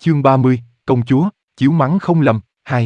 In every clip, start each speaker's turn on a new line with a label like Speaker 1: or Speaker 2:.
Speaker 1: Chương 30, công chúa, chiếu mắng không lầm, 2.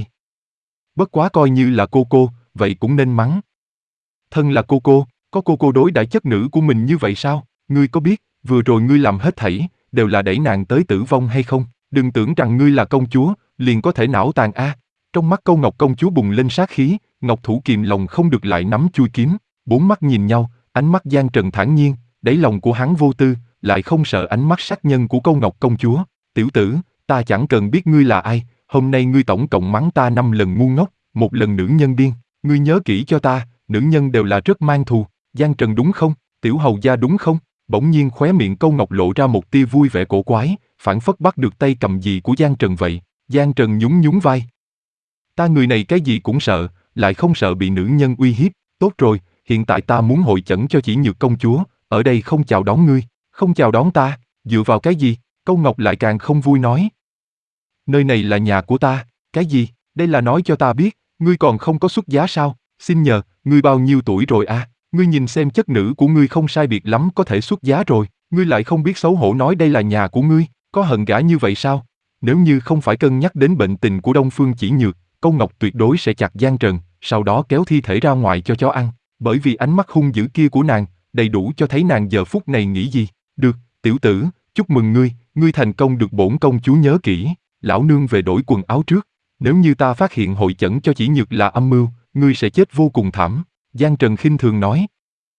Speaker 1: Bất quá coi như là cô, vậy cũng nên mắng. Thân là cô, có cô đối đãi chất nữ của mình như vậy sao? Ngươi có biết, vừa rồi ngươi làm hết thảy, đều là đẩy nàng tới tử vong hay không? Đừng tưởng rằng ngươi là công chúa, liền có thể não tàn a. Trong mắt Câu Ngọc công chúa bùng lên sát khí, ngọc thủ kìm lòng không được lại nắm chui kiếm. Bốn mắt nhìn nhau, ánh mắt Giang Trần thản nhiên, đáy lòng của hắn vô tư, lại không sợ ánh mắt sát nhân của Câu Ngọc công chúa. Tiểu tử, ta chẳng cần biết ngươi là ai, hôm nay ngươi tổng cộng mắng ta 5 lần ngu ngốc, 1 lần nữ nhân điên. Ngươi nhớ kỹ cho ta, nữ nhân đều là rất mang thù. Giang Trần đúng không? Tiểu hầu gia đúng không? Bỗng nhiên khóe miệng Câu Ngọc lộ ra một tia vui vẻ cổ quái, phảng phất bắt được tay cầm gì của Giang Trần vậy. Giang Trần nhún vai. Ta người này cái gì cũng sợ, lại không sợ bị nữ nhân uy hiếp. Tốt rồi, hiện tại ta muốn hội chẩn cho Chỉ Nhược công chúa, ở đây không chào đón ngươi. Không chào đón ta, dựa vào cái gì? Câu Ngọc lại càng không vui nói. Nơi này là nhà của ta. Cái gì? Đây là nói cho ta biết, ngươi còn không có xuất giá sao? Xin nhờ, ngươi bao nhiêu tuổi rồi à? Ngươi nhìn xem chất nữ của ngươi không sai biệt lắm có thể xuất giá rồi, ngươi lại không biết xấu hổ nói đây là nhà của ngươi, có hận gã như vậy sao? Nếu như không phải cân nhắc đến bệnh tình của Đông Phương Chỉ Nhược, Câu Ngọc tuyệt đối sẽ chặt Giang Trần, sau đó kéo thi thể ra ngoài cho chó ăn, bởi vì ánh mắt hung dữ kia của nàng, đầy đủ cho thấy nàng giờ phút này nghĩ gì. Được, tiểu tử, chúc mừng ngươi thành công được bổn công chúa nhớ kỹ, lão nương về đổi quần áo trước. Nếu như ta phát hiện hội chẩn cho Chỉ Nhược là âm mưu, ngươi sẽ chết vô cùng thảm. Giang Trần khinh thường nói.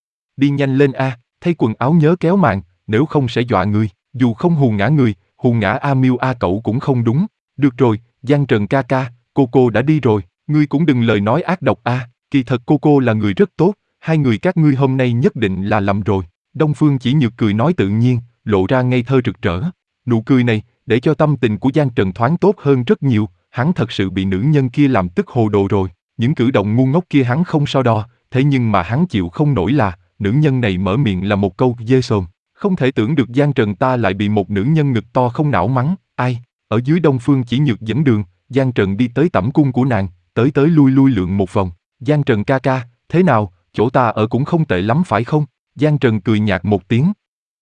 Speaker 1: Đi nhanh lên a, thay quần áo nhớ kéo màn, nếu không sẽ dọa ngươi. Dù không hù ngã người, hù ngã A Miêu A Cẩu cũng không đúng. Được rồi, Giang Trần ca ca, cô đã đi rồi, ngươi cũng đừng lời nói ác độc a. Kỳ thật cô là người rất tốt, hai người các ngươi hôm nay nhất định là lầm rồi. Đông Phương Chỉ Nhược cười nói tự nhiên, lộ ra ngây thơ rực rỡ. Nụ cười này, để cho tâm tình của Giang Trần thoáng tốt hơn rất nhiều. Hắn thật sự bị nữ nhân kia làm tức hồ đồ rồi. Những cử động ngu ngốc kia hắn không so đo, thế nhưng mà hắn chịu không nổi là, nữ nhân này mở miệng là một câu dê sồn. Không thể tưởng được Giang Trần ta lại bị một nữ nhân ngực to không não mắng, ai. Ở dưới Đông Phương Chỉ Nhược dẫn đường, Giang Trần đi tới tẩm cung của nàng, tới lui lượn một vòng. Giang Trần ca ca, thế nào, chỗ ta ở cũng không tệ lắm phải không? Giang Trần cười nhạt một tiếng.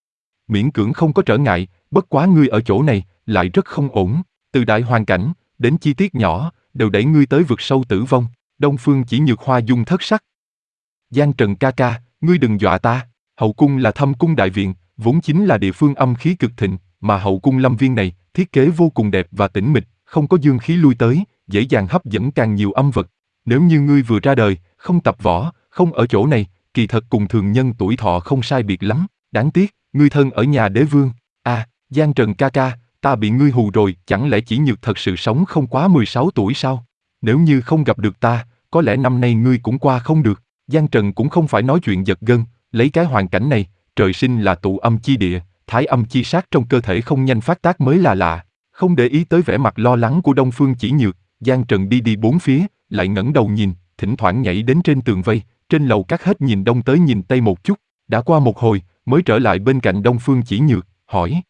Speaker 1: Miễn cưỡng không có trở ngại, bất quá ngươi ở chỗ này, lại rất không ổn. Từ đại hoàn cảnh, đến chi tiết nhỏ, đều đẩy ngươi tới vực sâu tử vong. Đông Phương Chỉ Nhược hoa dung thất sắc. Giang Trần ca ca, ngươi đừng dọa ta. Hậu cung là Thâm cung đại viện, vốn chính là địa phương âm khí cực thịnh, mà hậu cung Lâm Viên này, thiết kế vô cùng đẹp và tĩnh mịch, không có dương khí lui tới, dễ dàng hấp dẫn càng nhiều âm vật. Nếu như ngươi vừa ra đời, không tập võ, không ở chỗ này, kỳ thật cùng thường nhân tuổi thọ không sai biệt lắm. Đáng tiếc, ngươi thân ở nhà đế vương. À, Giang Trần ca ca, ta bị ngươi hù rồi, chẳng lẽ Chỉ Nhược thật sự sống không quá 16 tuổi sao? Nếu như không gặp được ta, có lẽ năm nay ngươi cũng qua không được. Giang Trần cũng không phải nói chuyện giật gân, lấy cái hoàn cảnh này, trời sinh là tụ âm chi địa, thái âm chi sát trong cơ thể không nhanh phát tác mới là lạ. Không để ý tới vẻ mặt lo lắng của Đông Phương Chỉ Nhược, Giang Trần đi bốn phía, lại ngẩng đầu nhìn, thỉnh thoảng nhảy đến trên tường vây, trên lầu các hết nhìn đông tới nhìn tây một chút. Đã qua một hồi, mới trở lại bên cạnh Đông Phương Chỉ Nhược, hỏi.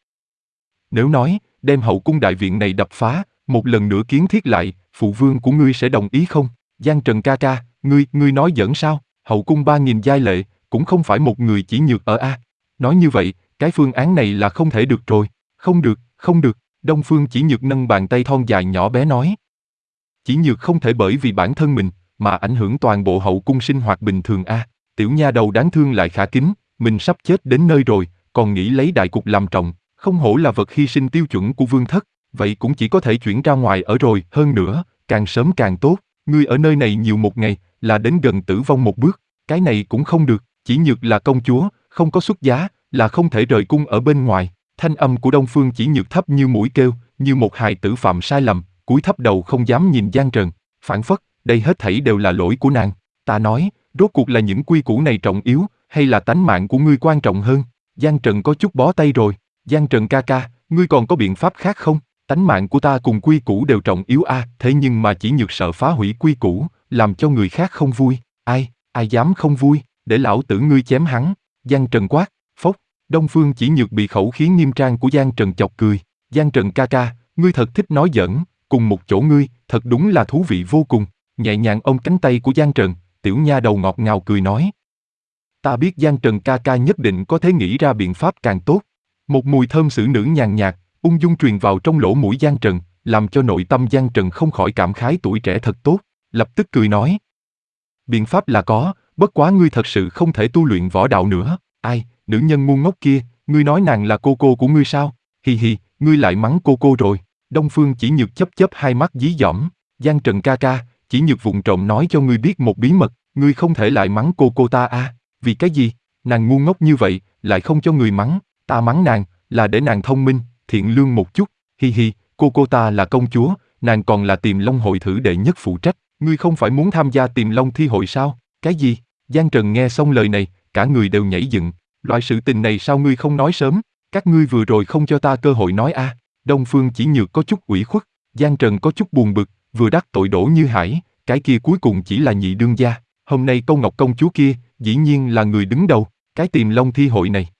Speaker 1: Nếu nói, đem hậu cung đại viện này đập phá, một lần nữa kiến thiết lại, phụ vương của ngươi sẽ đồng ý không? Giang Trần ca ca, ngươi nói giỡn sao? Hậu cung 3.000 giai lệ, cũng không phải một người Chỉ Nhược ở a. Nói như vậy, cái phương án này là không thể được rồi. Không được, Đông Phương Chỉ Nhược nâng bàn tay thon dài nhỏ bé nói. Chỉ Nhược không thể bởi vì bản thân mình, mà ảnh hưởng toàn bộ hậu cung sinh hoạt bình thường a. Tiểu nha đầu đáng thương lại khả kính, mình sắp chết đến nơi rồi, còn nghĩ lấy đại cục làm trọng, không hổ là vật hy sinh tiêu chuẩn của vương thất, vậy cũng chỉ có thể chuyển ra ngoài ở rồi, hơn nữa, càng sớm càng tốt, ngươi ở nơi này nhiều một ngày, là đến gần tử vong một bước, cái này cũng không được, Chỉ Nhược là công chúa, không có xuất giá, là không thể rời cung ở bên ngoài. Thanh âm của Đông Phương Chỉ Nhược thấp như mũi kêu, như một hài tử phạm sai lầm, cúi thấp đầu không dám nhìn Giang Trần, phảng phất, đây hết thảy đều là lỗi của nàng. Ta nói, rốt cuộc là những quy củ này trọng yếu, hay là tánh mạng của ngươi quan trọng hơn? Giang Trần có chút bó tay rồi. Giang Trần ca ca, ngươi còn có biện pháp khác không? Tánh mạng của ta cùng quy củ đều trọng yếu a, thế nhưng mà Chỉ Nhược sợ phá hủy quy củ, làm cho người khác không vui. Ai dám không vui, để lão tử ngươi chém hắn. Giang Trần quát, phốc. Đông Phương Chỉ Nhược bị khẩu khí nghiêm trang của Giang Trần chọc cười. Giang Trần ca ca, ngươi thật thích nói giỡn, cùng một chỗ ngươi, thật đúng là thú vị vô cùng. Nhẹ nhàng ôm cánh tay của Giang Trần, tiểu nha đầu ngọt ngào cười nói. Ta biết Giang Trần ca ca nhất định có thể nghĩ ra biện pháp càng tốt. Một mùi thơm xử nữ nhàn nhạt, ung dung truyền vào trong lỗ mũi Giang Trần, làm cho nội tâm Giang Trần không khỏi cảm khái tuổi trẻ thật tốt, lập tức cười nói. Biện pháp là có, bất quá ngươi thật sự không thể tu luyện võ đạo nữa. Ai, nữ nhân ngu ngốc kia, ngươi nói nàng là cô của ngươi sao? Hi hi, ngươi lại mắng cô rồi. Đông Phương Chỉ Nhược chớp chớp hai mắt dí dỏm. Giang Trần ca ca, Chỉ Nhược vụng trộm nói cho ngươi biết một bí mật, ngươi không thể lại mắng cô ta à? Vì cái gì? Nàng ngu ngốc như vậy, lại không cho người mắng. Ta mắng nàng, là để nàng thông minh, thiện lương một chút. Hi hi, cô ta là công chúa, nàng còn là Tiềm Long hội thử đệ nhất phụ trách. Ngươi không phải muốn tham gia Tiềm Long thi hội sao? Cái gì? Giang Trần nghe xong lời này, cả người đều nhảy dựng. Loại sự tình này sao ngươi không nói sớm? Các ngươi vừa rồi không cho ta cơ hội nói a. Đông Phương Chỉ Nhược có chút ủy khuất, Giang Trần có chút buồn bực, vừa đắc tội Đỗ Như Hải, cái kia cuối cùng chỉ là nhị đương gia. Hôm nay Câu Ngọc công chúa kia, dĩ nhiên là người đứng đầu, cái Tiềm Long thi hội này,